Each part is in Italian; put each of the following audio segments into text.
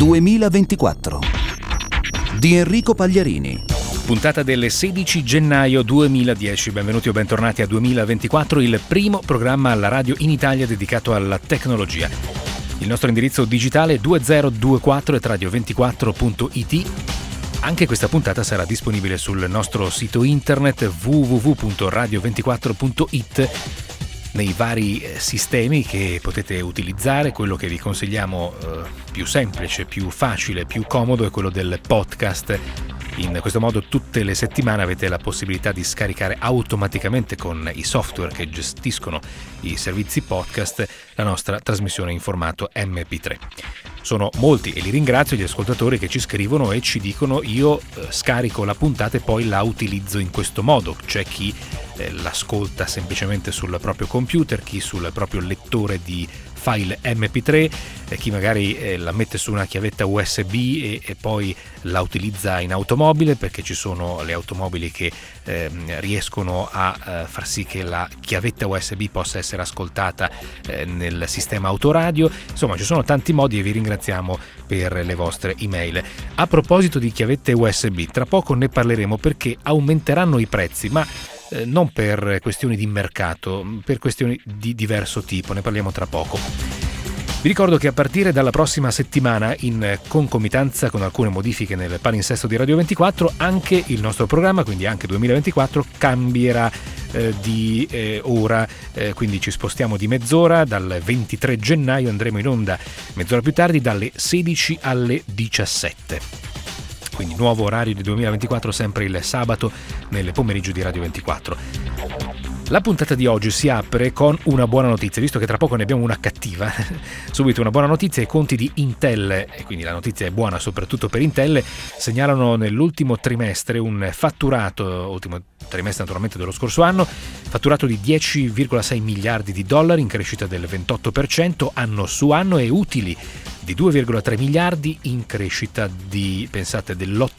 2024 di Enrico Pagliarini. Puntata del 16 gennaio 2010. Benvenuti o bentornati a 2024, il primo programma alla radio in Italia dedicato alla tecnologia. Il nostro indirizzo digitale è 2024.it. Anche questa puntata sarà disponibile sul nostro sito internet www.radio24.it nei vari sistemi che potete utilizzare. Quello che vi consigliamo più semplice, più facile, più comodo è quello del podcast. In questo modo tutte le settimane avete la possibilità di scaricare automaticamente con i software che gestiscono i servizi podcast la nostra trasmissione in formato MP3. Sono molti, e li ringrazio, gli ascoltatori che ci scrivono e ci dicono: io scarico la puntata e poi la utilizzo in questo modo. C'è chi l'ascolta semplicemente sul proprio computer, chi sul proprio lettore di file MP3, chi magari la mette su una chiavetta USB e poi la utilizza in automobile, perché ci sono le automobili che riescono a far sì che la chiavetta USB possa essere ascoltata nel sistema autoradio. Insomma, ci sono tanti modi e vi ringraziamo per le vostre email. A proposito di chiavette USB, tra poco ne parleremo, perché aumenteranno i prezzi, ma non per questioni di mercato, per questioni di diverso tipo. Ne parliamo tra poco. Vi ricordo che a partire dalla prossima settimana, in concomitanza con alcune modifiche nel palinsesto di Radio 24, anche il nostro programma, quindi anche 2024, cambierà di ora, quindi ci spostiamo di mezz'ora. Dal 23 gennaio andremo in onda mezz'ora più tardi, dalle 16 alle 17. Quindi nuovo orario di 2024, sempre il sabato nel pomeriggio di Radio 24. La puntata di oggi si apre con una buona notizia, visto che tra poco ne abbiamo una cattiva. Subito una buona notizia: i conti di Intel, e quindi la notizia è buona soprattutto per Intel, segnalano nell'ultimo trimestre un fatturato, ultimo trimestre naturalmente dello scorso anno, fatturato di 10,6 miliardi di dollari, in crescita del 28% anno su anno, e utili di 2,3 miliardi, in crescita di, pensate,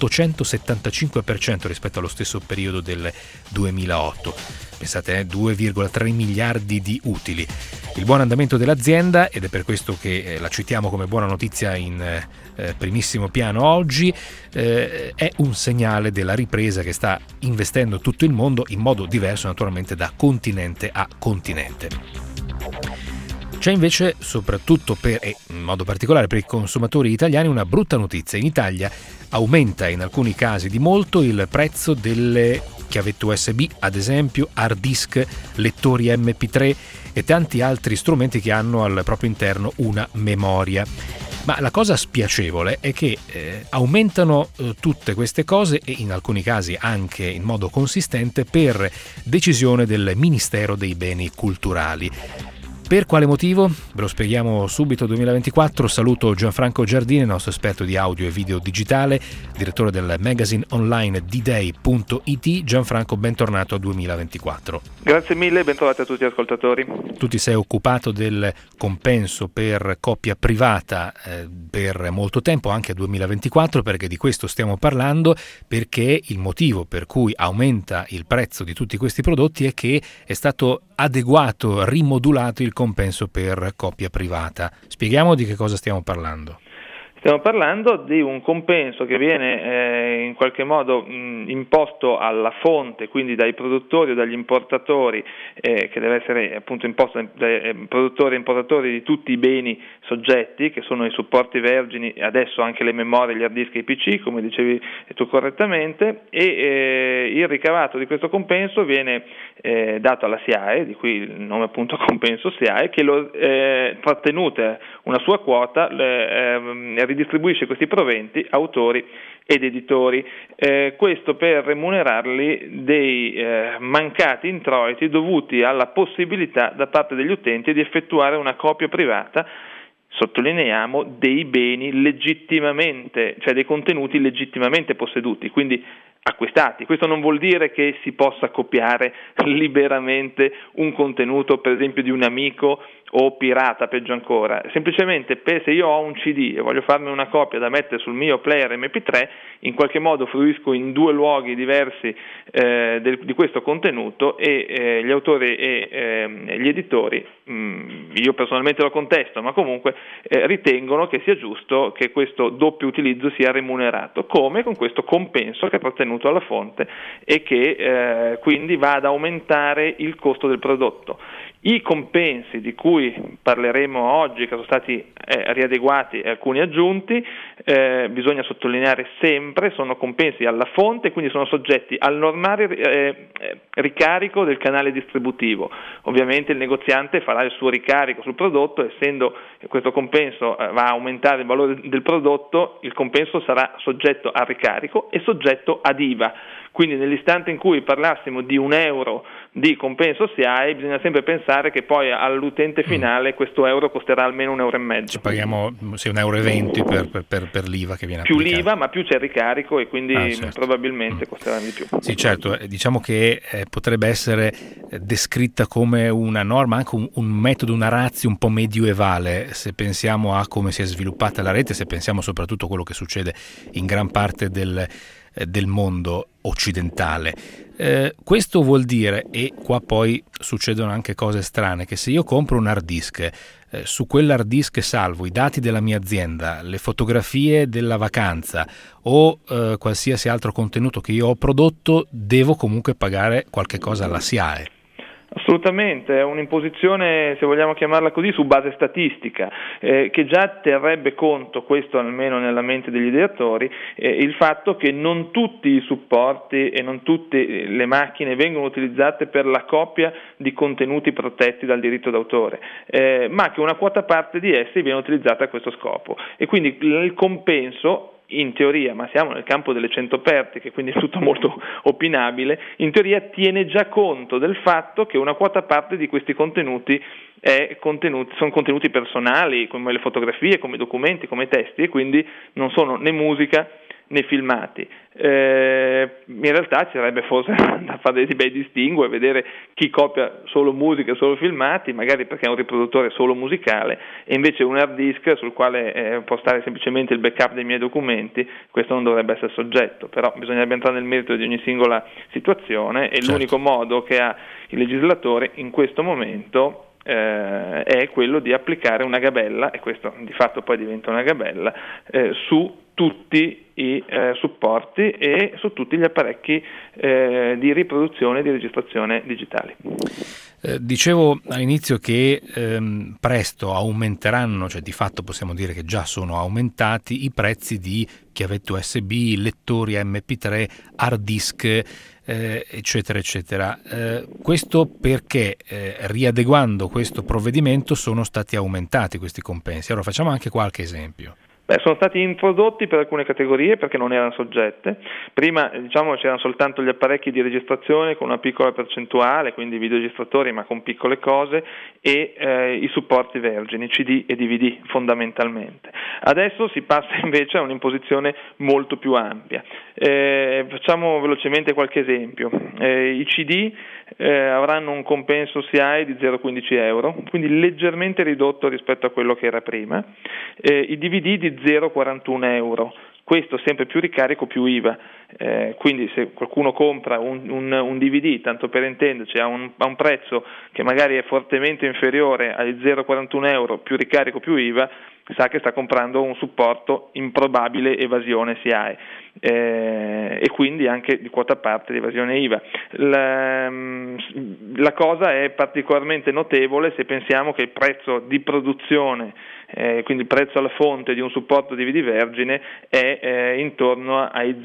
dell'875% rispetto allo stesso periodo del 2008. Pensate, 2,3 miliardi di utili. Il buon andamento dell'azienda, ed è per questo che la citiamo come buona notizia in primissimo piano oggi, è un segnale della ripresa che sta investendo tutto il mondo, in modo diverso naturalmente da continente a continente. C'è invece, soprattutto e in modo particolare per i consumatori italiani, una brutta notizia. In Italia aumenta in alcuni casi di molto il prezzo delle chiavette USB, ad esempio hard disk, lettori MP3 e tanti altri strumenti che hanno al proprio interno una memoria. Ma la cosa spiacevole è che aumentano tutte queste cose, e in alcuni casi anche in modo consistente, per decisione del Ministero dei Beni Culturali. Per quale motivo? Ve lo spieghiamo subito. 2024. Saluto Gianfranco Giardini, nostro esperto di audio e video digitale, direttore del magazine online dday.it. Gianfranco, bentornato a 2024. Grazie mille, bentrovati a tutti gli ascoltatori. Tu ti sei occupato del compenso per coppia privata per molto tempo, anche a 2024, perché di questo stiamo parlando, perché il motivo per cui aumenta il prezzo di tutti questi prodotti è che è stato adeguato, rimodulato il compenso per coppia privata. Spieghiamo di che cosa stiamo parlando. Stiamo parlando di un compenso che viene in qualche modo imposto alla fonte, quindi dai produttori o dagli importatori, che deve essere appunto imposto dai produttori e importatori di tutti i beni soggetti, che sono i supporti vergini, adesso anche le memorie, gli hard disk e i PC, come dicevi tu correttamente, e il ricavato di questo compenso viene dato alla SIAE, di cui il nome appunto compenso SIAE, che trattenuta una sua quota ridistribuisce questi proventi a autori ed editori, questo per remunerarli dei mancati introiti dovuti alla possibilità da parte degli utenti di effettuare una copia privata, sottolineiamo, dei beni legittimamente, cioè dei contenuti legittimamente posseduti, quindi acquistati. Questo non vuol dire che si possa copiare liberamente un contenuto, per esempio, di un amico o pirata peggio ancora, semplicemente se io ho un CD e voglio farmi una copia da mettere sul mio player MP3, in qualche modo fruisco in due luoghi diversi di questo contenuto e gli autori e gli editori, io personalmente lo contesto, ma comunque ritengono che sia giusto che questo doppio utilizzo sia remunerato, come con questo compenso che è trattenuto alla fonte e che quindi va ad aumentare il costo del prodotto. I compensi di cui parleremo oggi, che sono stati riadeguati e alcuni aggiunti, bisogna sottolineare sempre, sono compensi alla fonte, quindi sono soggetti al normale ricarico del canale distributivo. Ovviamente il negoziante farà il suo ricarico sul prodotto, essendo questo compenso va a aumentare il valore del prodotto, il compenso sarà soggetto al ricarico e soggetto ad IVA. Quindi nell'istante in cui parlassimo di €1 di compenso SIAE, bisogna sempre pensare che poi all'utente finale questo euro costerà almeno €1,50. Ci paghiamo €1,20 per l'IVA che viene più applicata. l'IVA, ma più c'è il ricarico e quindi certo. probabilmente costerà di più. Sì, certo, diciamo che potrebbe essere descritta come una norma, anche un metodo, una ratio un po' medioevale, se pensiamo a come si è sviluppata la rete, se pensiamo soprattutto a quello che succede in gran parte del mondo occidentale. Questo vuol dire, e qua poi succedono anche cose strane, che se io compro un hard disk, su quell'hard disk salvo i dati della mia azienda, le fotografie della vacanza o qualsiasi altro contenuto che io ho prodotto, devo comunque pagare qualche cosa alla SIAE. Assolutamente, è un'imposizione, se vogliamo chiamarla così, su base statistica, che già terrebbe conto, questo almeno nella mente degli ideatori, il fatto che non tutti i supporti e non tutte le macchine vengono utilizzate per la copia di contenuti protetti dal diritto d'autore, ma che una quota parte di essi viene utilizzata a questo scopo e quindi il compenso, in teoria, ma siamo nel campo delle 100 pertiche, quindi è tutto molto opinabile, in teoria tiene già conto del fatto che una quota parte di questi contenuti sono contenuti personali, come le fotografie, come i documenti, come i testi, e quindi non sono né musica né filmati. In realtà ci sarebbe forse da fare dei bei distinguo e vedere chi copia solo musica e solo filmati, magari perché è un riproduttore solo musicale, e invece un hard disk sul quale può stare semplicemente il backup dei miei documenti, questo non dovrebbe essere soggetto, però bisognerebbe entrare nel merito di ogni singola situazione, e certo, l'unico modo che ha il legislatore in questo momento è quello di applicare una gabella, e questo di fatto poi diventa una gabella, su tutti i supporti e su tutti gli apparecchi di riproduzione e di registrazione digitali. Dicevo all'inizio che presto aumenteranno, cioè di fatto possiamo dire che già sono aumentati i prezzi di chiavette USB, lettori MP3, hard disk, eccetera eccetera. Questo perché riadeguando questo provvedimento sono stati aumentati questi compensi. Allora facciamo anche qualche esempio. Sono stati introdotti per alcune categorie perché non erano soggette. Prima c'erano soltanto gli apparecchi di registrazione con una piccola percentuale, quindi videoregistratori ma con piccole cose, e i supporti vergini, CD e DVD fondamentalmente. Adesso si passa invece a un'imposizione molto più ampia. Facciamo velocemente qualche esempio. I CD avranno un compenso SIAE di €0,15, quindi leggermente ridotto rispetto a quello che era prima. I DVD di €0,41, questo sempre più ricarico più IVA, quindi se qualcuno compra un DVD, tanto per intenderci, a un prezzo che magari è fortemente inferiore ai €0,41 più ricarico più IVA, sa che sta comprando un supporto in probabile evasione SIAE, e quindi anche di quota parte di evasione IVA. La cosa è particolarmente notevole se pensiamo che il prezzo di produzione, quindi il prezzo alla fonte di un supporto DVD vergine, è intorno ai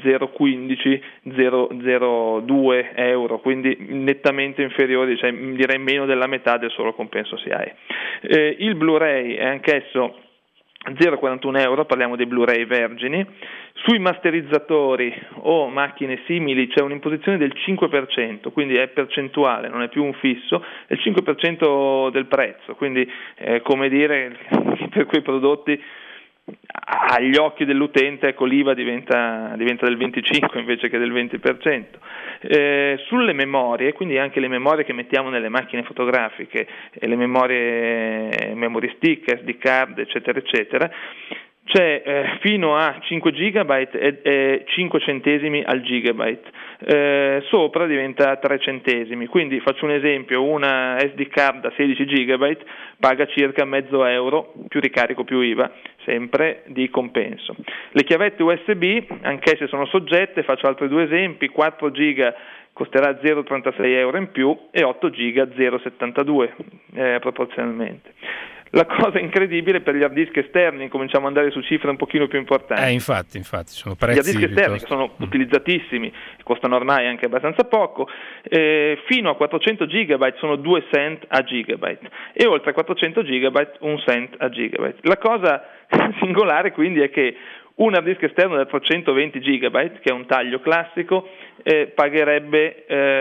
€0,15-0,02, quindi nettamente inferiore, cioè direi meno della metà del solo compenso SIAE. Il Blu-ray è anch'esso €0,41, parliamo dei Blu-ray vergini. Sui masterizzatori o macchine simili c'è un'imposizione del 5%, quindi è percentuale, non è più un fisso, è il 5% del prezzo, quindi come dire per quei prodotti agli occhi dell'utente, ecco, l'IVA diventa del 25 invece che del 20%. Sulle memorie, quindi anche le memorie che mettiamo nelle macchine fotografiche, e le memory stick, SD card, eccetera, eccetera, c'è fino a 5 GB e 5 centesimi al gigabyte, sopra diventa 3 centesimi, quindi faccio un esempio: una SD card da 16 GB paga circa €0,5 più ricarico più IVA, sempre di compenso. Le chiavette USB, anch'esse sono soggette, faccio altri due esempi: 4 GB costerà €0,36 in più e 8 GB €0,72 proporzionalmente. La cosa incredibile per gli hard disk esterni, cominciamo ad andare su cifre un pochino più importanti. Infatti, sono prezzi. Gli hard disk esterni che sono utilizzatissimi, costano ormai anche abbastanza poco, fino a 400 GB sono 2 cent a gigabyte e oltre 400 GB 1 cent a gigabyte. La cosa singolare quindi è che un hard disk esterno da 320 GB, che è un taglio classico, pagherebbe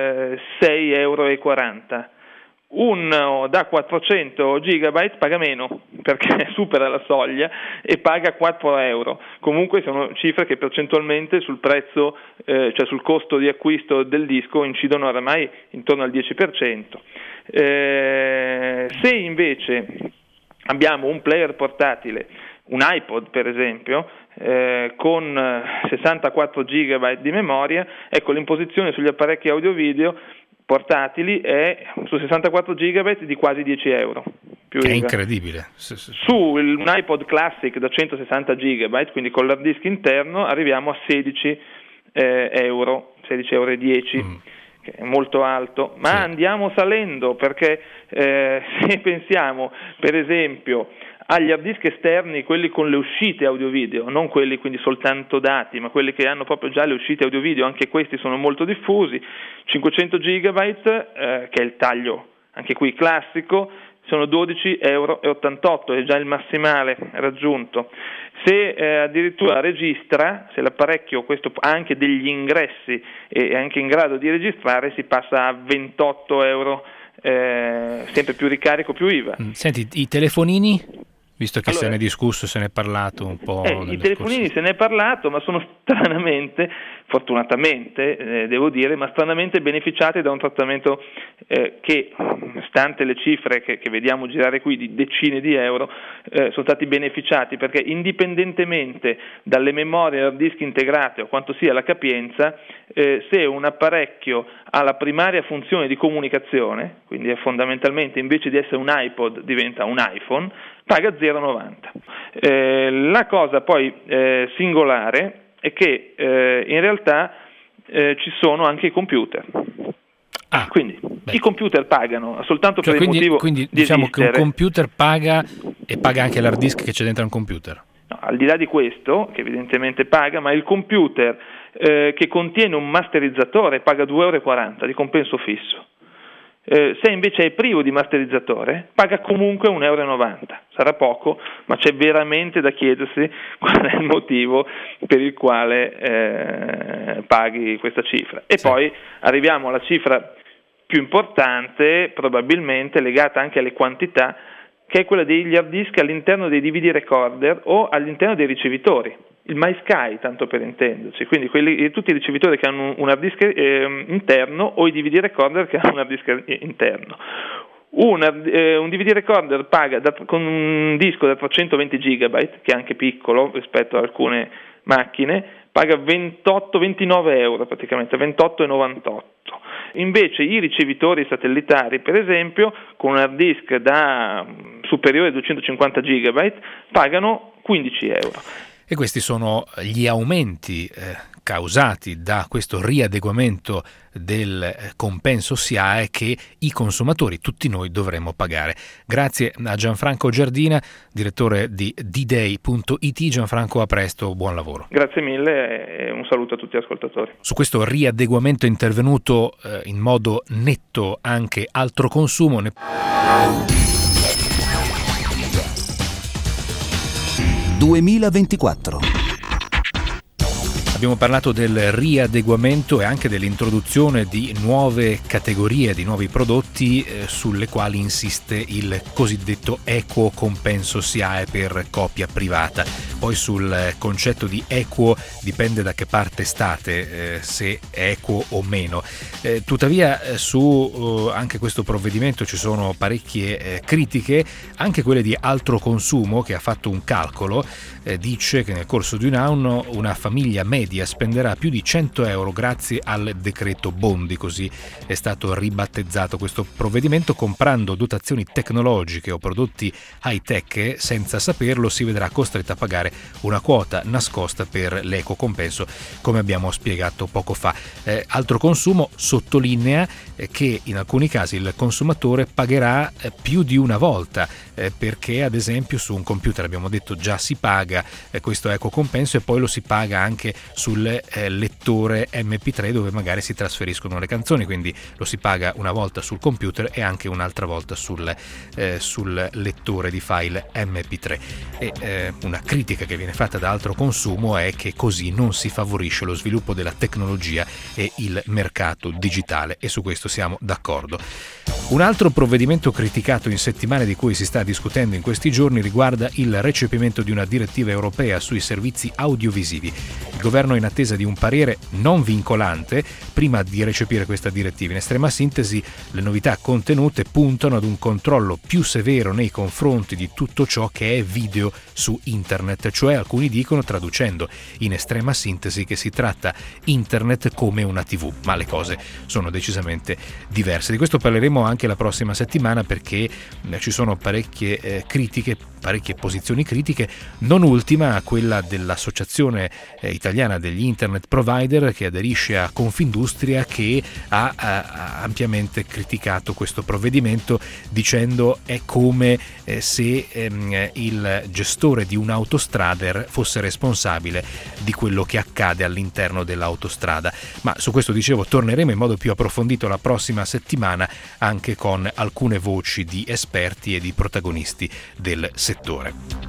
€6,40. Uno da 400 GB paga meno perché supera la soglia e paga €4. Comunque sono cifre che percentualmente sul prezzo, cioè sul costo di acquisto del disco, incidono oramai intorno al 10%. Se invece abbiamo un player portatile, un iPod per esempio, con 64 GB di memoria, ecco, l'imposizione sugli apparecchi audio-video portatili è su 64 GB di quasi €10 più è IVA. Incredibile. Su un iPod Classic da 160 GB, quindi con l'hard disk interno, arriviamo a €16, €16,10, che è molto alto, ma sì, andiamo salendo, perché se pensiamo per esempio agli hard disk esterni, quelli con le uscite audio-video, non quelli quindi soltanto dati, ma quelli che hanno proprio già le uscite audio-video, anche questi sono molto diffusi, 500 GB, che è il taglio anche qui classico, sono €12,88, è già il massimale raggiunto. Se addirittura registra, se l'apparecchio questo ha anche degli ingressi e è anche in grado di registrare, si passa a €28, sempre più ricarico più IVA. Senti, i telefonini? Visto che se ne è discusso, se ne è parlato un po'. I telefonini se ne è parlato, ma sono stranamente, fortunatamente devo dire, ma stranamente beneficiati da un trattamento che, stante le cifre che vediamo girare qui di decine di euro, sono stati beneficiati, perché indipendentemente dalle memorie hard disk integrate o quanto sia la capienza, se un apparecchio ha la primaria funzione di comunicazione, quindi è fondamentalmente, invece di essere un iPod diventa un iPhone, paga €0,90. La cosa poi singolare è che in realtà ci sono anche i computer. Quindi i computer pagano soltanto per il motivo quindi di diciamo esistere. Che un computer paga, e paga anche l'hard disk che c'è dentro un computer. No, al di là di questo, che evidentemente paga, ma il computer che contiene un masterizzatore paga €2,40 di compenso fisso. Se invece è privo di masterizzatore, paga comunque €1,90. Sarà poco, ma c'è veramente da chiedersi qual è il motivo per il quale paghi questa cifra. E sì, poi arriviamo alla cifra più importante, probabilmente legata anche alle quantità, che è quella degli hard disk all'interno dei DVD recorder o all'interno dei ricevitori. Il MySky, tanto per intenderci, quindi tutti i ricevitori che hanno un hard disk interno o i DVD recorder che hanno un hard disk interno. Un DVD recorder paga con un disco da 320 GB, che è anche piccolo rispetto a alcune macchine, paga €29 praticamente, €28,98. Invece i ricevitori satellitari, per esempio, con un hard disk da superiore a 250 GB, pagano €15. E questi sono gli aumenti causati da questo riadeguamento del compenso SIAE che i consumatori, tutti noi, dovremmo pagare. Grazie a Gianfranco Giardina, direttore di D-Day.it. Gianfranco, a presto, buon lavoro. Grazie mille e un saluto a tutti gli ascoltatori. Su questo riadeguamento è intervenuto in modo netto anche Altro Consumo. 2024. Abbiamo parlato del riadeguamento e anche dell'introduzione di nuove categorie, di nuovi prodotti sulle quali insiste il cosiddetto equo compenso SIAE per coppia privata. Poi sul concetto di equo dipende da che parte state, se è equo o meno. Tuttavia su anche questo provvedimento ci sono parecchie critiche, anche quelle di Altro Consumo, che ha fatto un calcolo, dice che nel corso di un anno una famiglia media spenderà più di 100 euro grazie al decreto Bondi, così è stato ribattezzato questo provvedimento. Comprando dotazioni tecnologiche o prodotti high tech senza saperlo, si vedrà costretta a pagare una quota nascosta per l'eco compenso, come abbiamo spiegato poco fa. Altro Consumo sottolinea che in alcuni casi il consumatore pagherà più di una volta, perché ad esempio su un computer, abbiamo detto, già si paga questo eco compenso, e poi lo si paga anche sul lettore MP3 dove magari si trasferiscono le canzoni, quindi lo si paga una volta sul computer e anche un'altra volta sul lettore di file MP3. E una critica che viene fatta da Altro Consumo è che così non si favorisce lo sviluppo della tecnologia e il mercato digitale, e su questo siamo d'accordo. Un altro provvedimento criticato in settimana, di cui si sta discutendo in questi giorni, riguarda il recepimento di una direttiva europea sui servizi audiovisivi. Il governo è in attesa di un parere non vincolante prima di recepire questa direttiva. In estrema sintesi, le novità contenute puntano ad un controllo più severo nei confronti di tutto ciò che è video su internet, cioè alcuni dicono, traducendo in estrema sintesi, che si tratta internet come una TV, ma le cose sono decisamente diverse. Di questo parleremo anche la prossima settimana, perché ci sono parecchie critiche, parecchie posizioni critiche, non ultima quella dell'Associazione Italiana degli Internet Provider, che aderisce a Confindustria, che ha ampiamente criticato questo provvedimento, dicendo è come se il gestore di un'autostrada fosse responsabile di quello che accade all'interno dell'autostrada. Ma su questo, dicevo, torneremo in modo più approfondito la prossima settimana, anche con alcune voci di esperti e di protagonisti del settore.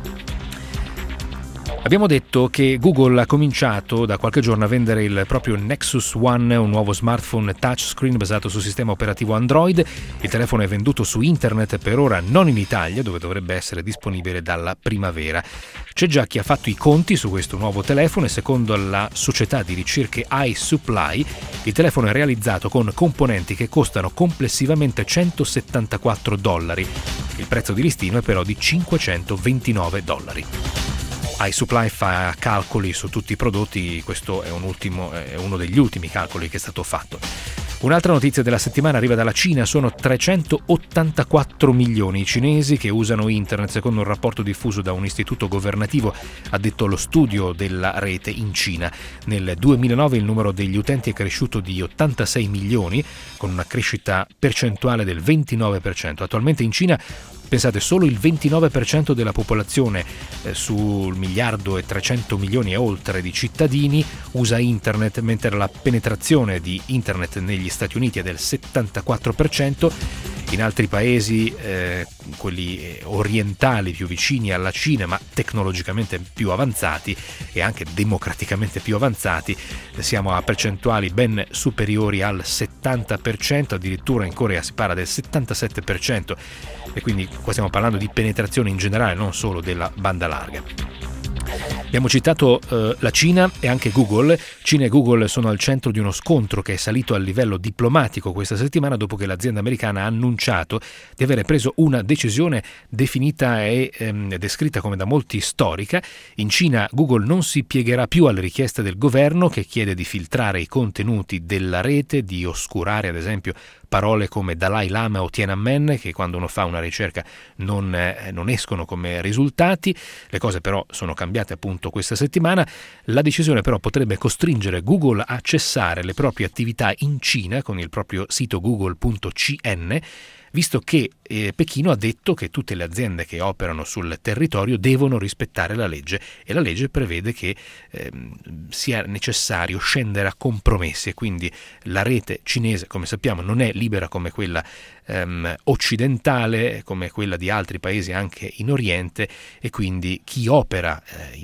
Abbiamo detto che Google ha cominciato da qualche giorno a vendere il proprio Nexus One, un nuovo smartphone touchscreen basato sul sistema operativo Android. Il telefono è venduto su internet, per ora non in Italia, dove dovrebbe essere disponibile dalla primavera. C'è già chi ha fatto i conti su questo nuovo telefono, e secondo la società di ricerche iSupply il telefono è realizzato con componenti che costano complessivamente $174. Il prezzo di listino è però di $529. iSupply fa calcoli su tutti i prodotti, questo è uno degli ultimi calcoli che è stato fatto. Un'altra notizia della settimana arriva dalla Cina. Sono 384 milioni i cinesi che usano internet, secondo un rapporto diffuso da un istituto governativo addetto allo studio della rete in Cina. Nel 2009 il numero degli utenti è cresciuto di 86 milioni, con una crescita percentuale del 29%. Attualmente in Cina, pensate, solo il 29% della popolazione sul 1.300.000.000 e oltre di cittadini usa internet, mentre la penetrazione di internet negli Stati Uniti è del 74%. In altri paesi, quelli orientali più vicini alla Cina, ma tecnologicamente più avanzati e anche democraticamente più avanzati, siamo a percentuali ben superiori al 70%, addirittura in Corea si parla del 77%, e quindi qua stiamo parlando di penetrazione in generale, non solo della banda larga. Abbiamo citato la Cina e anche Google. Cina e Google sono al centro di uno scontro che è salito a livello diplomatico questa settimana, dopo che l'azienda americana ha annunciato di avere preso una decisione definita e descritta come da molti storica. In Cina Google non si piegherà più alle richieste del governo, che chiede di filtrare i contenuti della rete, di oscurare ad esempio parole come Dalai Lama o Tiananmen, che quando uno fa una ricerca non escono come risultati. Le cose però sono cambiate appunto questa settimana. La decisione però potrebbe costringere Google a cessare le proprie attività in Cina con il proprio sito google.cn, visto che Pechino ha detto che tutte le aziende che operano sul territorio devono rispettare la legge, e la legge prevede che sia necessario scendere a compromessi, e quindi la rete cinese, come sappiamo, non è libera come quella occidentale, come quella di altri paesi anche in Oriente, e quindi chi opera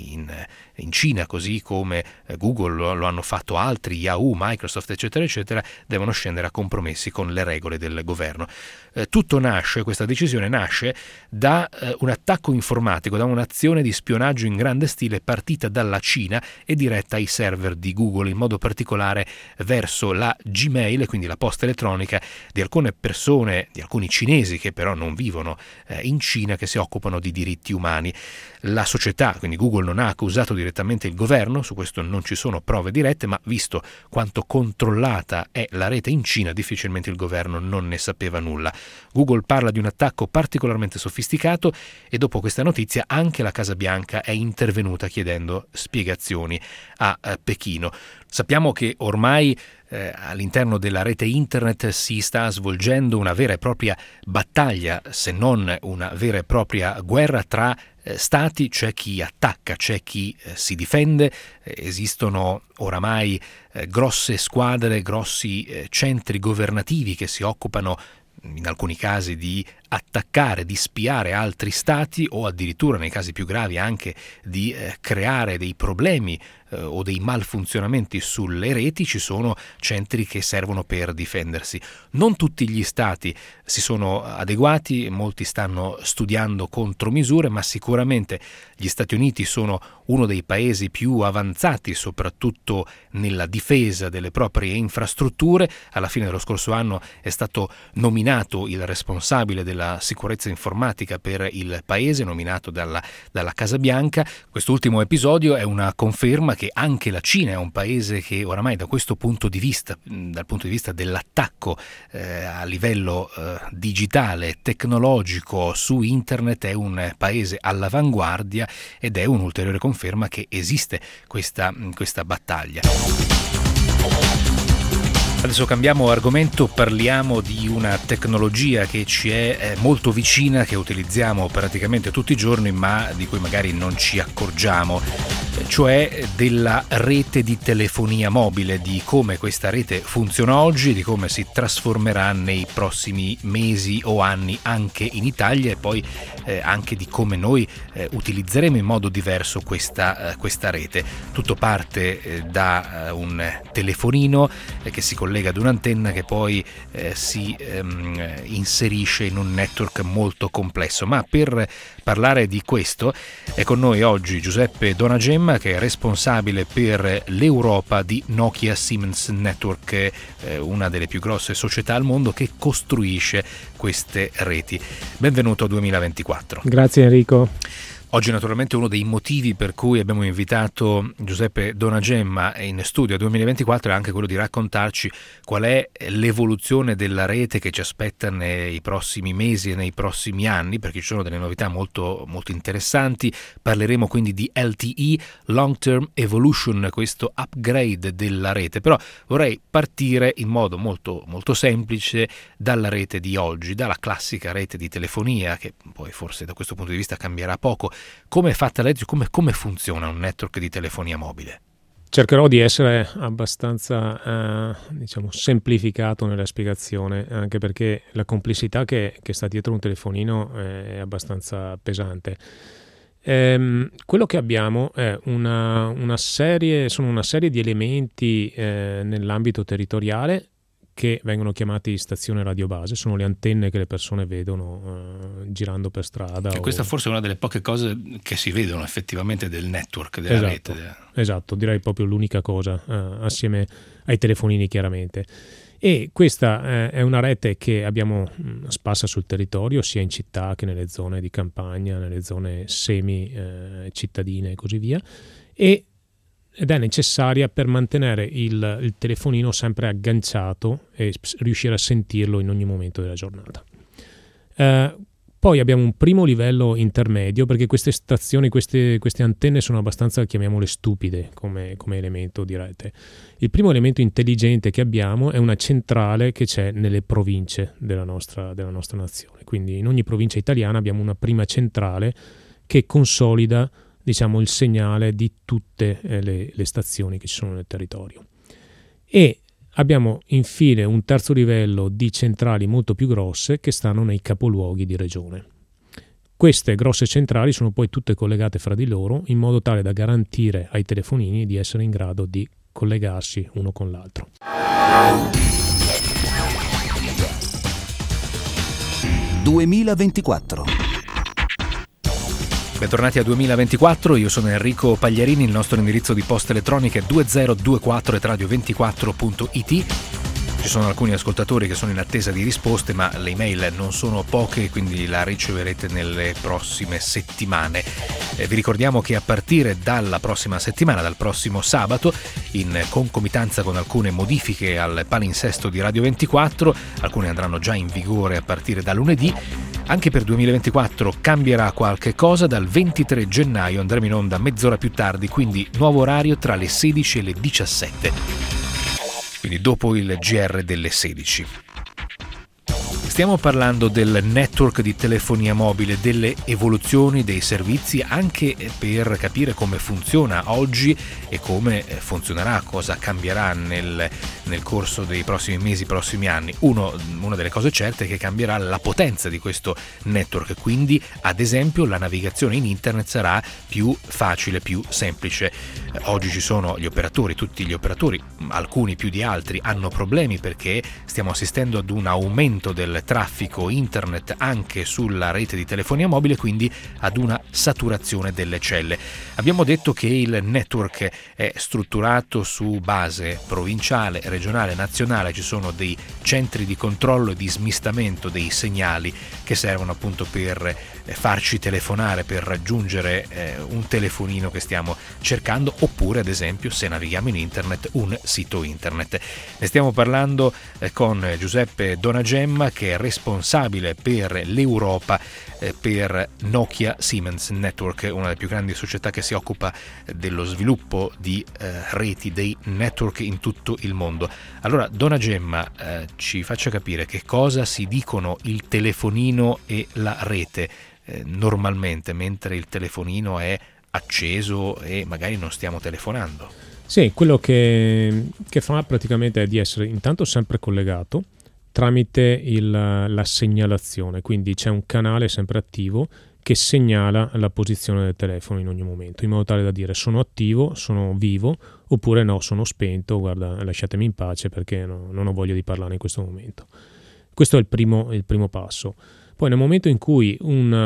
in Cina, così come Google lo hanno fatto altri, Yahoo, Microsoft eccetera eccetera, devono scendere a compromessi con le regole del governo. tutto nasce, questa decisione nasce da un attacco informatico, da un'azione di spionaggio in grande stile partita dalla Cina e diretta ai server di Google, in modo particolare verso la Gmail, quindi la posta elettronica di alcune persone, di alcuni cinesi che però non vivono in Cina, che si occupano di diritti umani. La società, quindi Google, non ha accusato direttamente il governo, su questo non ci sono prove dirette, ma visto quanto controllata è la rete in Cina, difficilmente il governo non ne sapeva nulla. Google parla di un attacco particolarmente sofisticato e dopo questa notizia anche la Casa Bianca è intervenuta chiedendo spiegazioni a Pechino. Sappiamo che ormai all'interno della rete internet si sta svolgendo una vera e propria battaglia, se non una vera e propria guerra tra stati. C'è chi attacca, c'è chi si difende, esistono oramai grosse squadre, grossi centri governativi che si occupano in alcuni casi di attaccare, di spiare altri stati o addirittura nei casi più gravi anche di creare dei problemi o dei malfunzionamenti sulle reti. Ci sono centri che servono per difendersi. Non tutti gli stati si sono adeguati, molti stanno studiando contromisure, ma sicuramente gli Stati Uniti sono uno dei paesi più avanzati, soprattutto nella difesa delle proprie infrastrutture. Alla fine dello scorso anno è stato nominato il responsabile della sicurezza informatica per il paese, nominato dalla Casa Bianca. Quest'ultimo episodio è una conferma che anche la Cina è un paese che oramai da questo punto di vista, dal punto di vista dell'attacco a livello digitale, tecnologico su internet, è un paese all'avanguardia ed è un'ulteriore conferma che esiste questa battaglia. Adesso cambiamo argomento, parliamo di una tecnologia che ci è molto vicina, che utilizziamo praticamente tutti i giorni, ma di cui magari non ci accorgiamo, cioè della rete di telefonia mobile, di come questa rete funziona oggi, di come si trasformerà nei prossimi mesi o anni anche in Italia, e poi anche di come noi utilizzeremo in modo diverso questa rete. Tutto parte da un telefonino che si collega ad un'antenna che poi si inserisce in un network molto complesso. Ma per parlare di questo è con noi oggi Giuseppe Donagemma, che è responsabile per l'Europa di Nokia Siemens Network, una delle più grosse società al mondo che costruisce queste reti. Benvenuto a 2024. Grazie Enrico. Oggi naturalmente uno dei motivi per cui abbiamo invitato Giuseppe Donagemma in studio a 2024 è anche quello di raccontarci qual è l'evoluzione della rete che ci aspetta nei prossimi mesi e nei prossimi anni, perché ci sono delle novità molto, molto interessanti. Parleremo quindi di LTE, Long Term Evolution, questo upgrade della rete, però vorrei partire in modo molto, molto semplice dalla rete di oggi, dalla classica rete di telefonia, che poi forse da questo punto di vista cambierà poco. Come è fatta la rete? Come funziona un network di telefonia mobile? Cercherò di essere abbastanza semplificato nella spiegazione, anche perché la complessità che sta dietro un telefonino è abbastanza pesante. Quello che abbiamo è una serie di elementi nell'ambito territoriale che vengono chiamati stazione radiobase, sono le antenne che le persone vedono girando per strada. E questa forse è una delle poche cose che si vedono effettivamente del network, della rete. Esatto, direi proprio l'unica cosa, assieme ai telefonini chiaramente. E questa è una rete che abbiamo sparsa sul territorio, sia in città che nelle zone di campagna, nelle zone semi cittadine e così via, ed è necessaria per mantenere il telefonino sempre agganciato e riuscire a sentirlo in ogni momento della giornata. Poi abbiamo un primo livello intermedio, perché queste stazioni, queste antenne sono abbastanza, chiamiamole, stupide come elemento di rete. Il primo elemento intelligente che abbiamo è una centrale che c'è nelle province della nostra nazione. Quindi in ogni provincia italiana abbiamo una prima centrale che consolida il segnale di tutte le stazioni che ci sono nel territorio. E abbiamo infine un terzo livello di centrali molto più grosse che stanno nei capoluoghi di regione. Queste grosse centrali sono poi tutte collegate fra di loro in modo tale da garantire ai telefonini di essere in grado di collegarsi uno con l'altro. 2024. Bentornati a 2024, io sono Enrico Pagliarini, il nostro indirizzo di posta elettronica è 2024@radio24.it. Ci sono alcuni ascoltatori che sono in attesa di risposte, ma le email non sono poche, quindi la riceverete nelle prossime settimane. Vi ricordiamo che a partire dalla prossima settimana, dal prossimo sabato, in concomitanza con alcune modifiche al palinsesto di Radio 24, alcune andranno già in vigore a partire da lunedì, anche per 2024 cambierà qualche cosa. Dal 23 gennaio andremo in onda mezz'ora più tardi, quindi nuovo orario tra le 16 e le 17. Quindi dopo il GR delle 16. Stiamo parlando del network di telefonia mobile, delle evoluzioni dei servizi, anche per capire come funziona oggi e come funzionerà, cosa cambierà nel corso dei prossimi mesi, prossimi anni. Una delle cose certe è che cambierà la potenza di questo network, quindi ad esempio la navigazione in internet sarà più facile, più semplice. Oggi ci sono gli operatori, tutti gli operatori, alcuni più di altri, hanno problemi perché stiamo assistendo ad un aumento del traffico internet anche sulla rete di telefonia mobile, quindi ad una saturazione delle celle. Abbiamo detto che il network è strutturato su base provinciale, regionale, nazionale. Ci sono dei centri di controllo e di smistamento dei segnali che servono appunto per farci telefonare, per raggiungere un telefonino che stiamo cercando, oppure ad esempio se navighiamo in internet un sito internet. Ne stiamo parlando con Giuseppe Donagemma, che è responsabile per l'Europa per Nokia Siemens Network, una delle più grandi società che si occupa dello sviluppo di reti, dei network in tutto il mondo. Allora, Donagemma, ci faccia capire che cosa si dicono il telefonino e la rete normalmente mentre il telefonino è acceso e magari non stiamo telefonando. Sì, quello che fa praticamente è di essere intanto sempre collegato tramite la segnalazione, quindi c'è un canale sempre attivo che segnala la posizione del telefono in ogni momento, in modo tale da dire sono attivo, sono vivo, oppure no, sono spento, guarda, lasciatemi in pace perché non ho voglia di parlare in questo momento. Questo è il primo passo. Poi nel momento in cui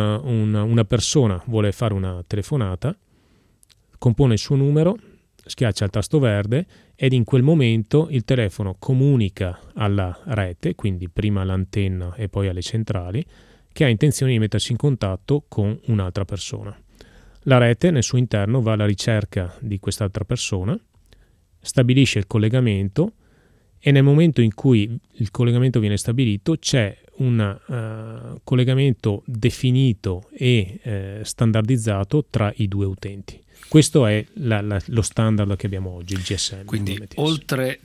una persona vuole fare una telefonata, compone il suo numero, schiaccia il tasto verde ed in quel momento il telefono comunica alla rete, quindi prima all'antenna e poi alle centrali, che ha intenzione di mettersi in contatto con un'altra persona. La rete nel suo interno va alla ricerca di quest'altra persona, stabilisce il collegamento e nel momento in cui il collegamento viene stabilito c'è un collegamento definito e standardizzato tra i due utenti. Questo è lo standard che abbiamo oggi, il GSM. Quindi oltre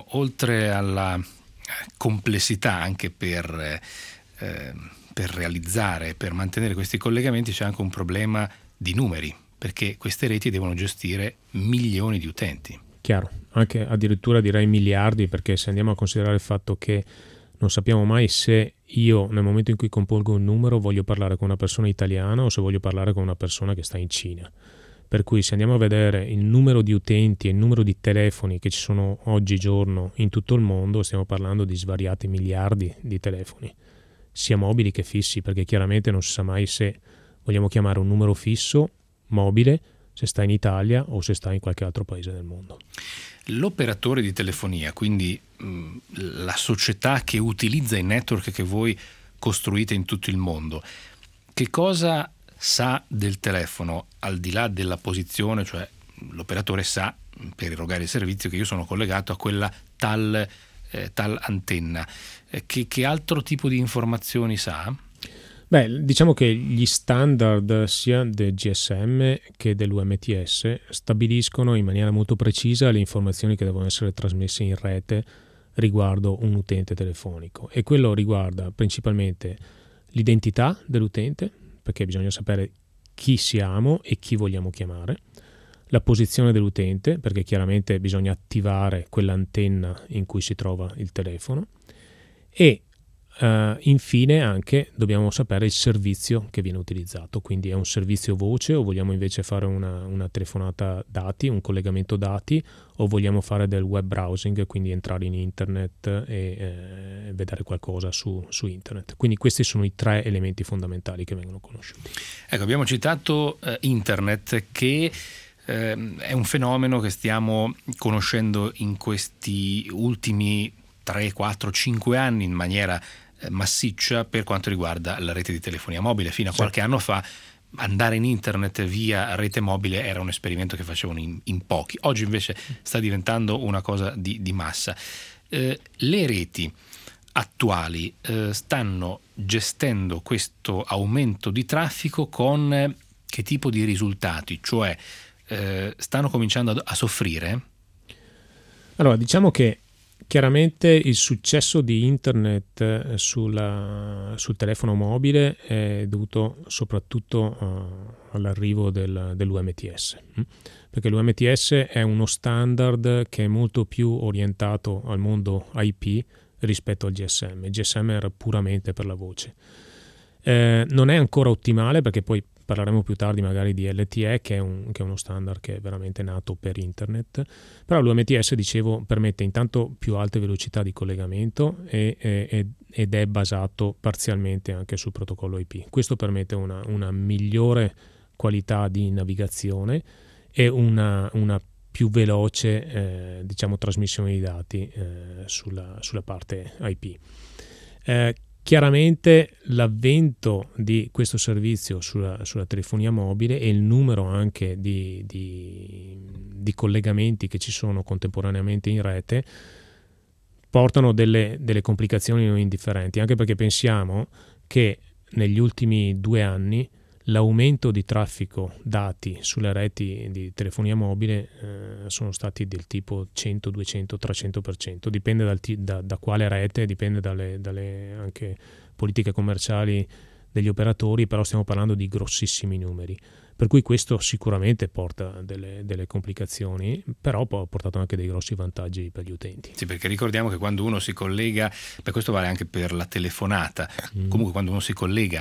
alla complessità anche per realizzare, per mantenere questi collegamenti, c'è anche un problema di numeri, perché queste reti devono gestire milioni di utenti. Chiaro, anche addirittura direi miliardi, perché se andiamo a considerare il fatto che non sappiamo mai se io nel momento in cui compongo un numero voglio parlare con una persona italiana o se voglio parlare con una persona che sta in Cina. Per cui se andiamo a vedere il numero di utenti e il numero di telefoni che ci sono oggigiorno in tutto il mondo, stiamo parlando di svariati miliardi di telefoni, sia mobili che fissi, perché chiaramente non si sa mai se vogliamo chiamare un numero fisso, mobile, se sta in Italia o se sta in qualche altro paese del mondo. L'operatore di telefonia, quindi la società che utilizza i network che voi costruite in tutto il mondo, che cosa sa del telefono al di là della posizione? Cioè l'operatore sa, per erogare il servizio, che io sono collegato a quella tal antenna. Che altro tipo di informazioni sa? Beh, diciamo che gli standard sia del GSM che dell'UMTS stabiliscono in maniera molto precisa le informazioni che devono essere trasmesse in rete riguardo un utente telefonico, e quello riguarda principalmente l'identità dell'utente, perché bisogna sapere chi siamo e chi vogliamo chiamare, la posizione dell'utente, perché chiaramente bisogna attivare quell'antenna in cui si trova il telefono, e infine anche dobbiamo sapere il servizio che viene utilizzato, quindi è un servizio voce o vogliamo invece fare una telefonata dati, un collegamento dati, o vogliamo fare del web browsing, quindi entrare in internet e vedere qualcosa su internet. Quindi questi sono i 3 elementi fondamentali che vengono conosciuti. Ecco, abbiamo citato internet, che è un fenomeno che stiamo conoscendo in questi ultimi 3, 4, 5 anni in maniera massiccia per quanto riguarda la rete di telefonia mobile. Fino a qualche anno fa andare in internet via rete mobile era un esperimento che facevano in pochi. Oggi invece sta diventando una cosa di massa. Le reti attuali stanno gestendo questo aumento di traffico con che tipo di risultati? Cioè stanno cominciando a soffrire? Allora, diciamo che chiaramente il successo di internet sul telefono mobile è dovuto soprattutto all'arrivo dell'UMTS, perché l'UMTS è uno standard che è molto più orientato al mondo IP rispetto al GSM. Il GSM era puramente per la voce. Non è ancora ottimale, perché poi parleremo più tardi magari di LTE, che è uno standard che è veramente nato per internet, però l'UMTS, dicevo, permette intanto più alte velocità di collegamento ed è basato parzialmente anche sul protocollo IP. Questo permette una migliore qualità di navigazione e una più veloce trasmissione di dati sulla parte IP. Chiaramente l'avvento di questo servizio sulla telefonia mobile e il numero anche di collegamenti che ci sono contemporaneamente in rete portano delle complicazioni non indifferenti, anche perché pensiamo che negli ultimi 2 anni l'aumento di traffico dati sulle reti di telefonia mobile sono stati del tipo 100, 200, 300%, dipende da quale rete, dipende dalle anche politiche commerciali degli operatori, però stiamo parlando di grossissimi numeri, per cui questo sicuramente porta delle complicazioni, però ha portato anche dei grossi vantaggi per gli utenti. Sì, perché ricordiamo che quando uno si collega, questo vale anche per la telefonata, comunque quando uno si collega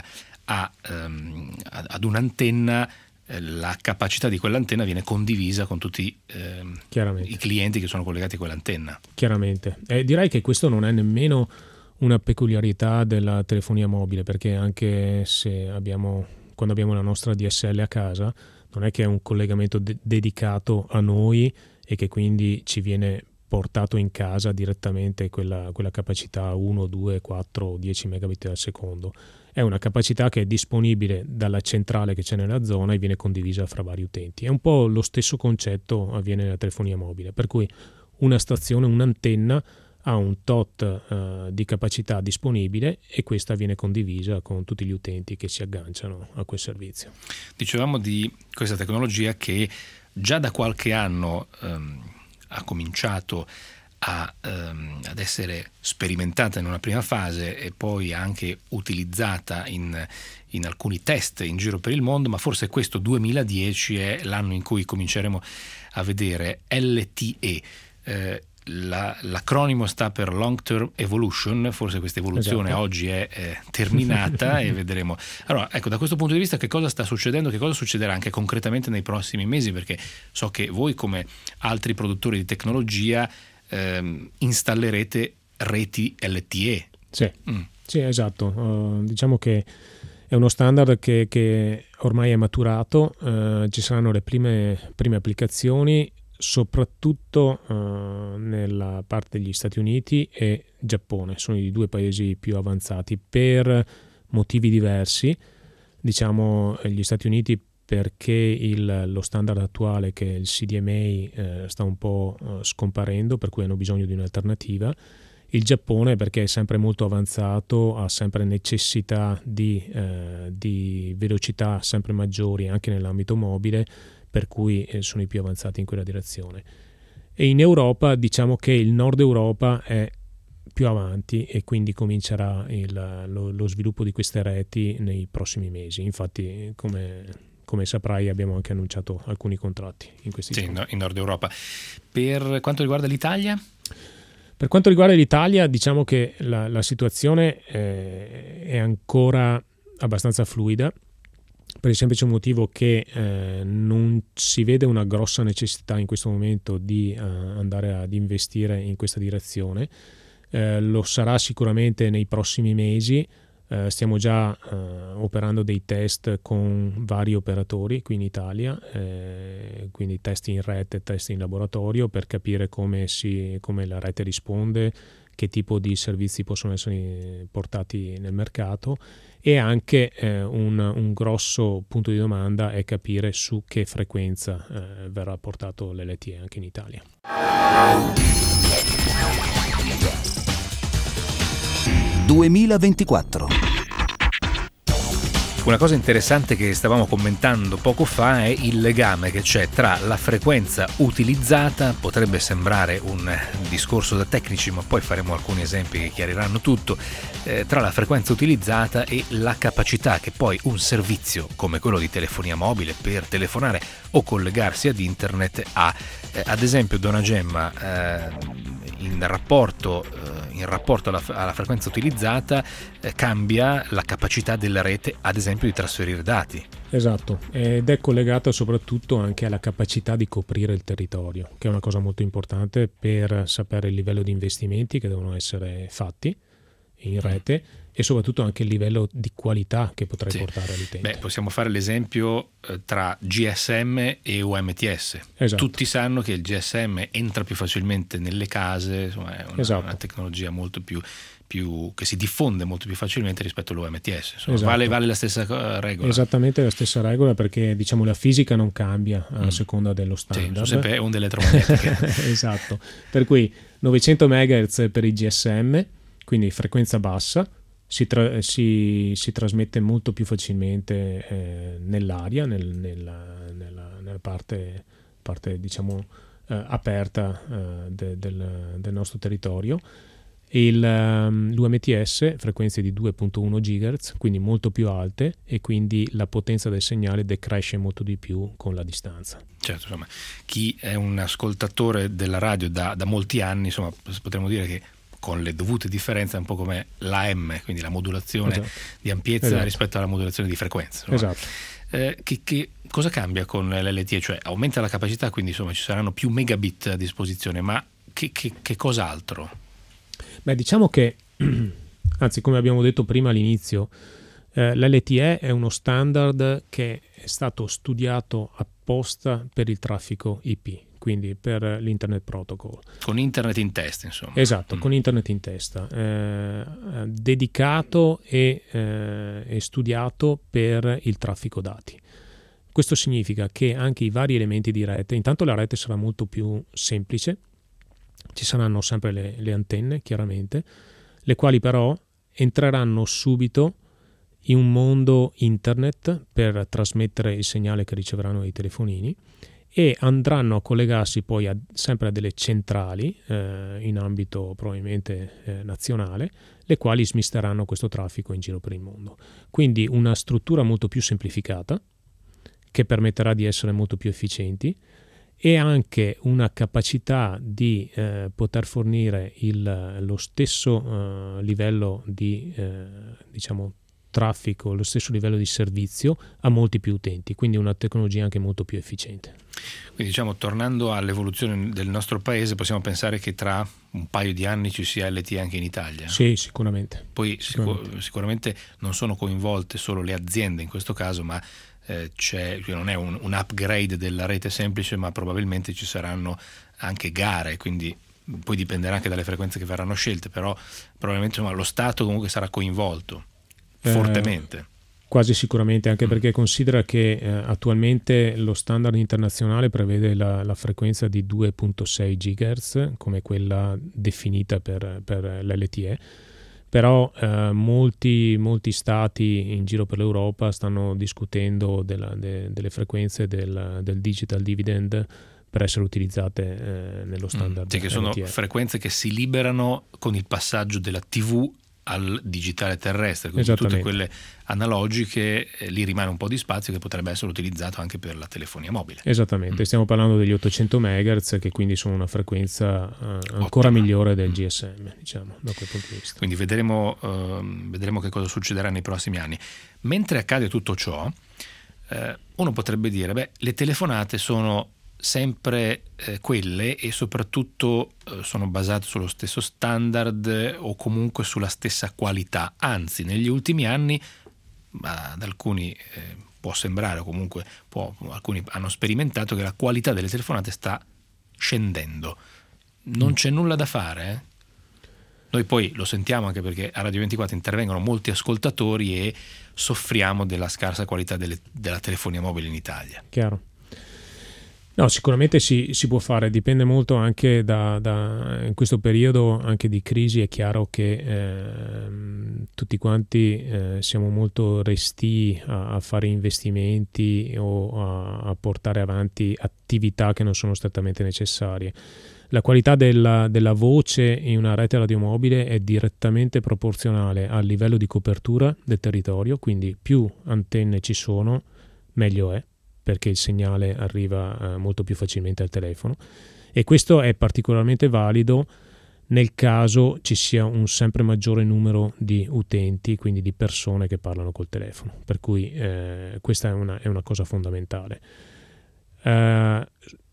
ad un'antenna, la capacità di quell'antenna viene condivisa con tutti i clienti che sono collegati a quell'antenna. Chiaramente. Direi che questo non è nemmeno una peculiarità della telefonia mobile, perché anche se quando abbiamo la nostra DSL a casa, non è che è un collegamento dedicato a noi e che quindi ci viene portato in casa direttamente quella capacità 1, 2, 4, 10 megabit al secondo. È una capacità che è disponibile dalla centrale che c'è nella zona e viene condivisa fra vari utenti. È un po' lo stesso concetto avviene nella telefonia mobile, per cui una stazione, un'antenna ha un tot di capacità disponibile e questa viene condivisa con tutti gli utenti che si agganciano a quel servizio. Dicevamo di questa tecnologia che già da qualche anno ha cominciato ad essere sperimentata in una prima fase e poi anche utilizzata in alcuni test in giro per il mondo, ma forse questo 2010 è l'anno in cui cominceremo a vedere LTE. L'acronimo sta per Long Term Evolution, forse questa evoluzione oggi è terminata e vedremo. Allora, ecco, da questo punto di vista che cosa sta succedendo, che cosa succederà anche concretamente nei prossimi mesi, perché so che voi come altri produttori di tecnologia installerete reti LTE. Sì, esatto. Diciamo che è uno standard che ormai è maturato, ci saranno le prime applicazioni, soprattutto nella parte degli Stati Uniti e Giappone. Sono i 2 paesi più avanzati per motivi diversi. Diciamo gli Stati Uniti perché lo standard attuale, che è il CDMA, sta un po' scomparendo, per cui hanno bisogno di un'alternativa. Il Giappone perché è sempre molto avanzato, ha sempre necessità di velocità sempre maggiori anche nell'ambito mobile, per cui sono i più avanzati in quella direzione. E in Europa diciamo che il nord Europa è più avanti e quindi comincerà lo sviluppo di queste reti nei prossimi mesi. Infatti, come saprai, abbiamo anche annunciato alcuni contratti in questi giorni. In Nord Europa. Per quanto riguarda l'Italia? Per quanto riguarda l'Italia, diciamo che la situazione è ancora abbastanza fluida, per il semplice motivo che non si vede una grossa necessità in questo momento di andare ad investire in questa direzione. Lo sarà sicuramente nei prossimi mesi. Stiamo già operando dei test con vari operatori qui in Italia, quindi test in rete, test in laboratorio, per capire come la rete risponde, che tipo di servizi possono essere portati nel mercato, e anche un grosso punto di domanda è capire su che frequenza verrà portato l'LTE anche in Italia. ...2024. Una cosa interessante che stavamo commentando poco fa è il legame che c'è tra la frequenza utilizzata, potrebbe sembrare un discorso da tecnici, ma poi faremo alcuni esempi che chiariranno tutto, tra la frequenza utilizzata e la capacità che poi un servizio come quello di telefonia mobile per telefonare o collegarsi ad internet ha. Ad esempio, Donna Gemma, in rapporto alla frequenza utilizzata cambia la capacità della rete, ad esempio, di trasferire dati. Esatto, ed è collegata soprattutto anche alla capacità di coprire il territorio, che è una cosa molto importante per sapere il livello di investimenti che devono essere fatti in rete e soprattutto anche il livello di qualità che potrai portare all'utente. Beh, possiamo fare l'esempio tra GSM e UMTS. Esatto. Tutti sanno che il GSM entra più facilmente nelle case, insomma è una tecnologia molto più che si diffonde molto più facilmente rispetto all'UMTS. Insomma, esatto. Vale la stessa regola. Esattamente la stessa regola, perché diciamo la fisica non cambia a seconda dello standard. Sì, sono sempre onde elettromagnetiche. Esatto, per cui 900 MHz per il GSM, quindi frequenza bassa, si trasmette molto più facilmente nell'aria, nella parte diciamo aperta del nostro territorio. L'UMTS, frequenze di 2.1 GHz, quindi molto più alte, e quindi la potenza del segnale decresce molto di più con la distanza. Certo, insomma, chi è un ascoltatore della radio da molti anni, insomma, potremmo dire che con le dovute differenze è un po' come l'AM, quindi la modulazione di ampiezza rispetto alla modulazione di frequenza. Insomma. Esatto. Che cosa cambia con l'LTE? Cioè aumenta la capacità, quindi insomma ci saranno più megabit a disposizione, ma che cos'altro? Beh, diciamo che, anzi, come abbiamo detto prima all'inizio, l'LTE è uno standard che è stato studiato apposta per il traffico IP, quindi per l'Internet Protocol. Con internet in testa, insomma. Esatto, con internet in testa, dedicato e studiato per il traffico dati. Questo significa che anche i vari elementi di rete, intanto la rete sarà molto più semplice, ci saranno sempre le antenne, chiaramente, le quali però entreranno subito in un mondo internet per trasmettere il segnale che riceveranno i telefonini, e andranno a collegarsi poi sempre a delle centrali in ambito probabilmente nazionale, le quali smisteranno questo traffico in giro per il mondo. Quindi una struttura molto più semplificata, che permetterà di essere molto più efficienti, e anche una capacità di poter fornire lo stesso livello di diciamo traffico, lo stesso livello di servizio a molti più utenti, quindi una tecnologia anche molto più efficiente. Quindi diciamo, tornando all'evoluzione del nostro paese, possiamo pensare che tra un paio di anni ci sia LTE anche in Italia? Sì, sicuramente. Poi sicuramente non sono coinvolte solo le aziende in questo caso, ma non è un upgrade della rete semplice, ma probabilmente ci saranno anche gare, quindi poi dipenderà anche dalle frequenze che verranno scelte, però probabilmente lo Stato comunque sarà coinvolto fortemente. Quasi sicuramente, anche perché considera che attualmente lo standard internazionale prevede la frequenza di 2.6 GHz come quella definita per l'LTE, però molti stati in giro per l'Europa stanno discutendo delle frequenze del digital dividend per essere utilizzate nello standard. Cioè che sono LTE. frequenze che si liberano con il passaggio della TV al digitale terrestre, quindi tutte quelle analogiche, lì rimane un po' di spazio che potrebbe essere utilizzato anche per la telefonia mobile. Esattamente, stiamo parlando degli 800 MHz, che quindi sono una frequenza ancora migliore del GSM, diciamo, da quel punto di vista. Quindi vedremo che cosa succederà nei prossimi anni. Mentre accade tutto ciò, uno potrebbe dire, le telefonate sono sempre quelle e soprattutto sono basate sullo stesso standard o comunque sulla stessa qualità. Anzi, negli ultimi anni ad alcuni può sembrare, o comunque alcuni hanno sperimentato che la qualità delle telefonate sta scendendo. Non c'è nulla da fare, Noi poi lo sentiamo anche perché a Radio 24 intervengono molti ascoltatori e soffriamo della scarsa qualità della telefonia mobile in Italia. Chiaro. No, sicuramente si può fare, dipende molto anche in questo periodo anche di crisi. È chiaro che tutti quanti siamo molto restii a fare investimenti o a portare avanti attività che non sono strettamente necessarie. La qualità della voce in una rete radiomobile è direttamente proporzionale al livello di copertura del territorio, quindi più antenne ci sono, meglio è, perché il segnale arriva molto più facilmente al telefono, e questo è particolarmente valido nel caso ci sia un sempre maggiore numero di utenti, quindi di persone che parlano col telefono, per cui questa è una cosa fondamentale. Al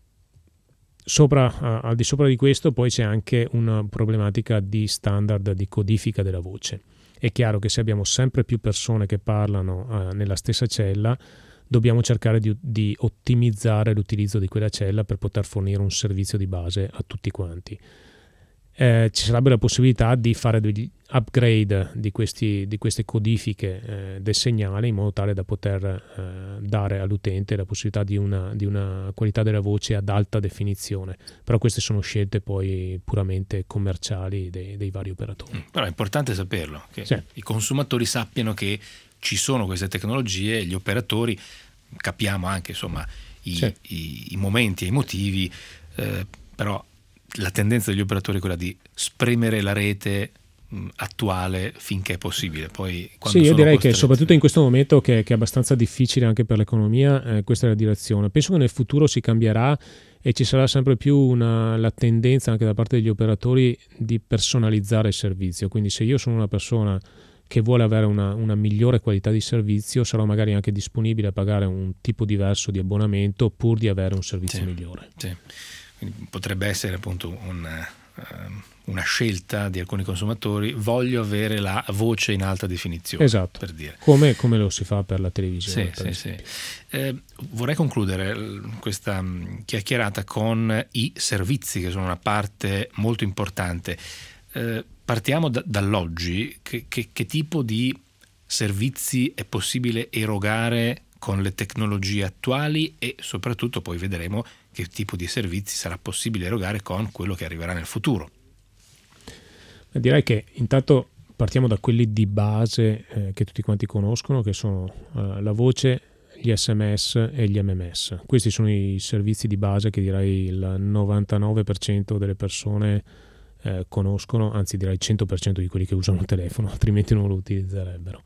di sopra di questo poi c'è anche una problematica di standard di codifica della voce. È chiaro che se abbiamo sempre più persone che parlano nella stessa cella, dobbiamo cercare di ottimizzare l'utilizzo di quella cella per poter fornire un servizio di base a tutti quanti. Ci sarebbe la possibilità di fare degli upgrade di queste codifiche del segnale, in modo tale da poter dare all'utente la possibilità di una qualità della voce ad alta definizione. Però queste sono scelte poi puramente commerciali dei vari operatori. Però è importante saperlo, che sì, i consumatori sappiano che ci sono queste tecnologie, gli operatori capiamo anche insomma i momenti e i motivi, però la tendenza degli operatori è quella di spremere la rete attuale finché è possibile. Poi, quando io direi che soprattutto in questo momento che è abbastanza difficile anche per l'economia, questa è la direzione. Penso che nel futuro si cambierà e ci sarà sempre più la tendenza anche da parte degli operatori di personalizzare il servizio. Quindi se io sono una persona che vuole avere una migliore qualità di servizio, sarò magari anche disponibile a pagare un tipo diverso di abbonamento pur di avere un servizio migliore. Sì. Quindi potrebbe essere appunto una scelta di alcuni consumatori: voglio avere la voce in alta definizione. Esatto, per dire. Come lo si fa per la televisione. Sì. Vorrei concludere questa chiacchierata con i servizi, che sono una parte molto importante. Partiamo dall'oggi. Che tipo di servizi è possibile erogare con le tecnologie attuali, e soprattutto poi vedremo che tipo di servizi sarà possibile erogare con quello che arriverà nel futuro. Direi che intanto partiamo da quelli di base che tutti quanti conoscono, che sono la voce, gli SMS e gli MMS. Questi sono i servizi di base che direi il 99% delle persone conoscono, anzi direi il 100% di quelli che usano il telefono, altrimenti non lo utilizzerebbero.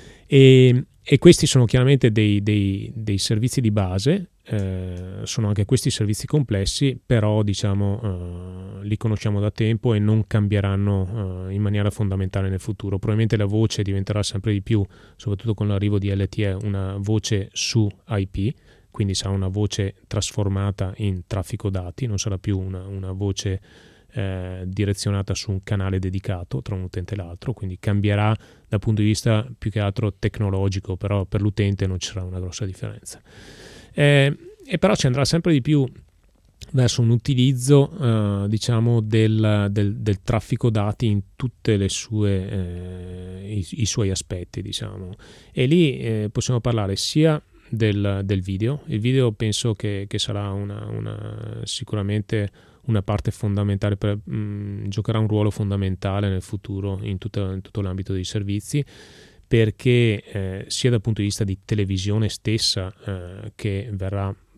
E questi sono chiaramente dei servizi di base, sono anche questi servizi complessi, però diciamo li conosciamo da tempo e non cambieranno in maniera fondamentale nel futuro. Probabilmente la voce diventerà sempre di più, soprattutto con l'arrivo di LTE, una voce su IP, quindi sarà una voce trasformata in traffico dati, non sarà più una voce direzionata su un canale dedicato tra un utente e l'altro, quindi cambierà dal punto di vista più che altro tecnologico, però per l'utente non ci sarà una grossa differenza. E però ci andrà sempre di più verso un utilizzo diciamo del traffico dati in tutte le sue i suoi aspetti, diciamo, e lì possiamo parlare sia del video. Il video penso che sarà sicuramente una parte fondamentale, giocherà un ruolo fondamentale nel futuro in tutto l'ambito dei servizi, perché sia dal punto di vista di televisione stessa, che verrà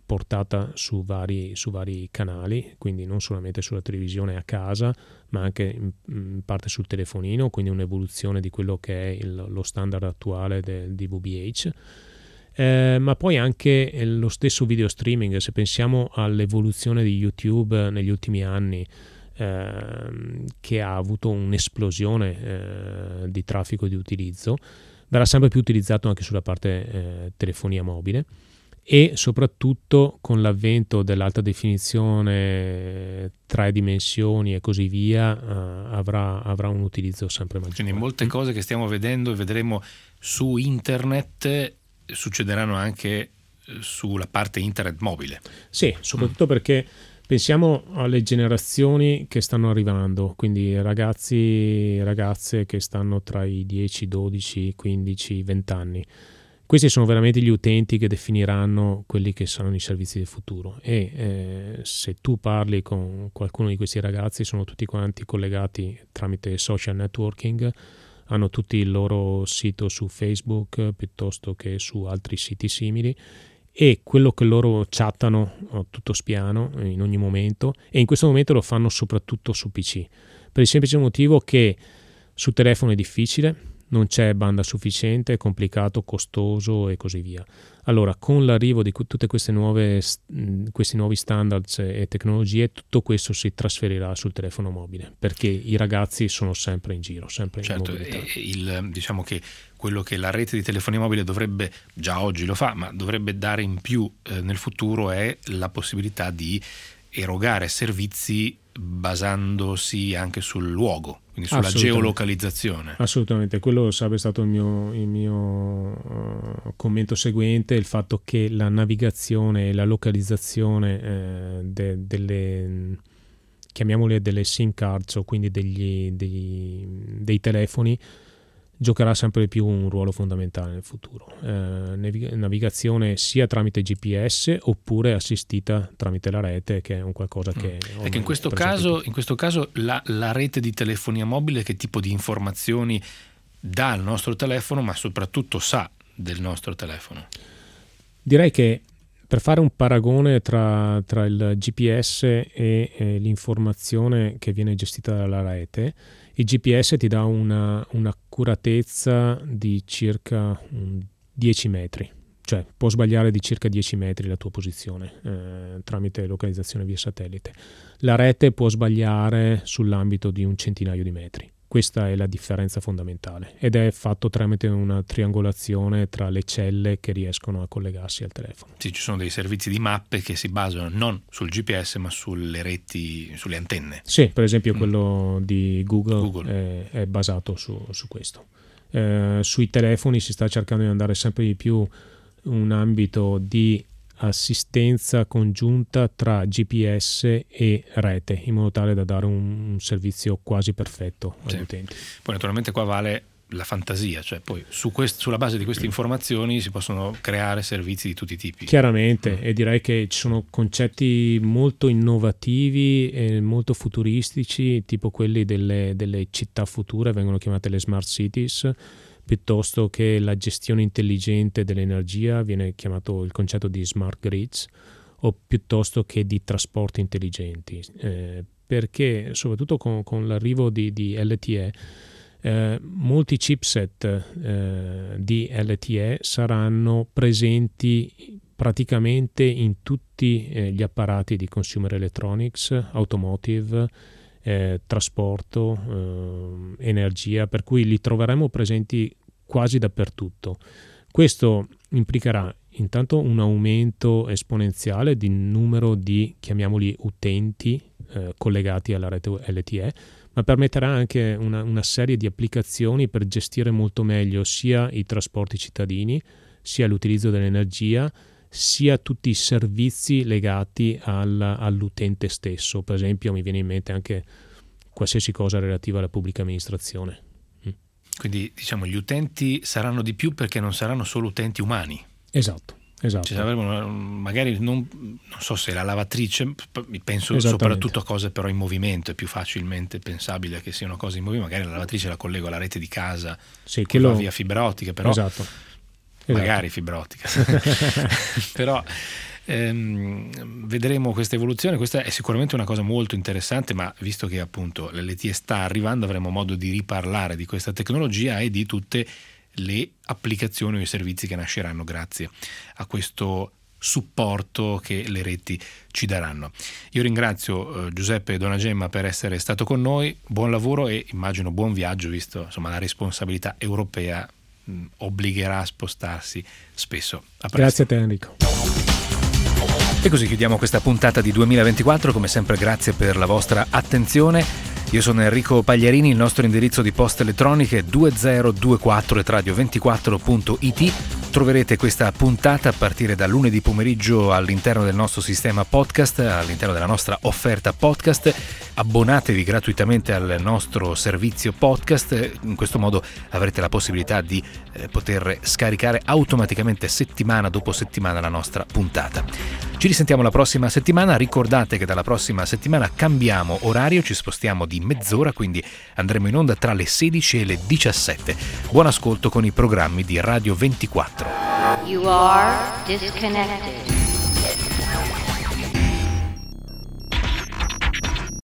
portata su vari canali, quindi non solamente sulla televisione a casa, ma anche in parte sul telefonino, quindi un'evoluzione di quello che è lo standard attuale del DVB-H. Ma poi anche lo stesso video streaming. Se pensiamo all'evoluzione di YouTube negli ultimi anni, che ha avuto un'esplosione di traffico di utilizzo, verrà sempre più utilizzato anche sulla parte telefonia mobile, e soprattutto con l'avvento dell'alta definizione, 3 dimensioni e così via, avrà un utilizzo sempre maggiore. Quindi molte cose che stiamo vedendo e vedremo su internet succederanno anche sulla parte internet mobile. Sì, soprattutto perché pensiamo alle generazioni che stanno arrivando, quindi ragazzi e ragazze che stanno tra i 10, 12, 15, 20 anni. Questi sono veramente gli utenti che definiranno quelli che saranno i servizi del futuro, e se tu parli con qualcuno di questi ragazzi, sono tutti quanti collegati tramite social networking, hanno tutti il loro sito su Facebook piuttosto che su altri siti simili, e quello che loro chattano tutto spiano in ogni momento, e in questo momento lo fanno soprattutto su PC, per il semplice motivo che su telefono è difficile, non c'è banda sufficiente, è complicato, costoso e così via. Allora, con l'arrivo di tutte questi nuovi standards e tecnologie, tutto questo si trasferirà sul telefono mobile, perché i ragazzi sono sempre in giro, sempre in mobilità. Diciamo che quello che la rete di telefonia mobile dovrebbe, già oggi lo fa, ma dovrebbe dare in più nel futuro, è la possibilità di erogare servizi basandosi anche sul luogo, quindi sulla geolocalizzazione. Assolutamente, quello sarebbe stato il mio commento seguente, il fatto che la navigazione e la localizzazione delle, chiamiamole delle SIM cards, o quindi dei telefoni, giocherà sempre di più un ruolo fondamentale nel futuro. Navigazione sia tramite GPS oppure assistita tramite la rete, che è un qualcosa che in questo caso la rete di telefonia mobile che tipo di informazioni dà al nostro telefono, ma soprattutto sa del nostro telefono? Direi che, per fare un paragone tra il GPS e l'informazione che viene gestita dalla rete, il GPS ti dà un'accuratezza di circa 10 metri, cioè può sbagliare di circa 10 metri la tua posizione tramite localizzazione via satellite. La rete può sbagliare sull'ambito di un centinaio di metri. Questa è la differenza fondamentale, ed è fatto tramite una triangolazione tra le celle che riescono a collegarsi al telefono. Sì, ci sono dei servizi di mappe che si basano non sul GPS ma sulle reti, sulle antenne. Sì, per esempio quello di Google. È basato su questo. Sui telefoni si sta cercando di andare sempre di più un ambito di assistenza congiunta tra GPS e rete, in modo tale da dare un servizio quasi perfetto agli utenti. Poi naturalmente qua vale la fantasia, cioè poi sulla base di queste informazioni si possono creare servizi di tutti i tipi. Chiaramente, e direi che ci sono concetti molto innovativi e molto futuristici, tipo quelli delle città future, vengono chiamate le smart cities, piuttosto che la gestione intelligente dell'energia, viene chiamato il concetto di smart grids, o piuttosto che di trasporti intelligenti, perché soprattutto con l'arrivo di LTE, molti chipset di LTE saranno presenti praticamente in tutti gli apparati di consumer electronics, automotive, trasporto, energia, per cui li troveremo presenti quasi dappertutto. Questo implicherà intanto un aumento esponenziale di numero di, chiamiamoli, utenti collegati alla rete LTE, ma permetterà anche una serie di applicazioni per gestire molto meglio sia i trasporti cittadini, sia l'utilizzo dell'energia, sia tutti i servizi legati all'utente stesso. Per esempio mi viene in mente anche qualsiasi cosa relativa alla pubblica amministrazione. Quindi diciamo gli utenti saranno di più perché non saranno solo utenti umani. Esatto. Ci avremo magari non so se la lavatrice, penso soprattutto a cose però in movimento, è più facilmente pensabile che siano cose in movimento, magari la lavatrice la collego alla rete di casa, che va via fibra ottica, però magari fibra ottica. Però Vedremo questa evoluzione. Questa è sicuramente una cosa molto interessante, ma visto che appunto l'LTE sta arrivando, avremo modo di riparlare di questa tecnologia e di tutte le applicazioni o i servizi che nasceranno grazie a questo supporto che le reti ci daranno. Io ringrazio Giuseppe Donagemma per essere stato con noi, buon lavoro e immagino buon viaggio, visto insomma la responsabilità europea obbligherà a spostarsi spesso. A presto. Grazie a te Enrico. E così chiudiamo questa puntata di 2024, come sempre grazie per la vostra attenzione. Io sono Enrico Pagliarini, il nostro indirizzo di posta elettronica è 2024@radio24.it. Troverete questa puntata a partire da lunedì pomeriggio all'interno del nostro sistema podcast, all'interno della nostra offerta podcast. Abbonatevi gratuitamente al nostro servizio podcast, in questo modo avrete la possibilità di poter scaricare automaticamente settimana dopo settimana la nostra puntata. Ci risentiamo la prossima settimana, ricordate che dalla prossima settimana cambiamo orario, ci spostiamo di mezz'ora, quindi andremo in onda tra le 16 e le 17. Buon ascolto con i programmi di Radio 24. You are disconnected.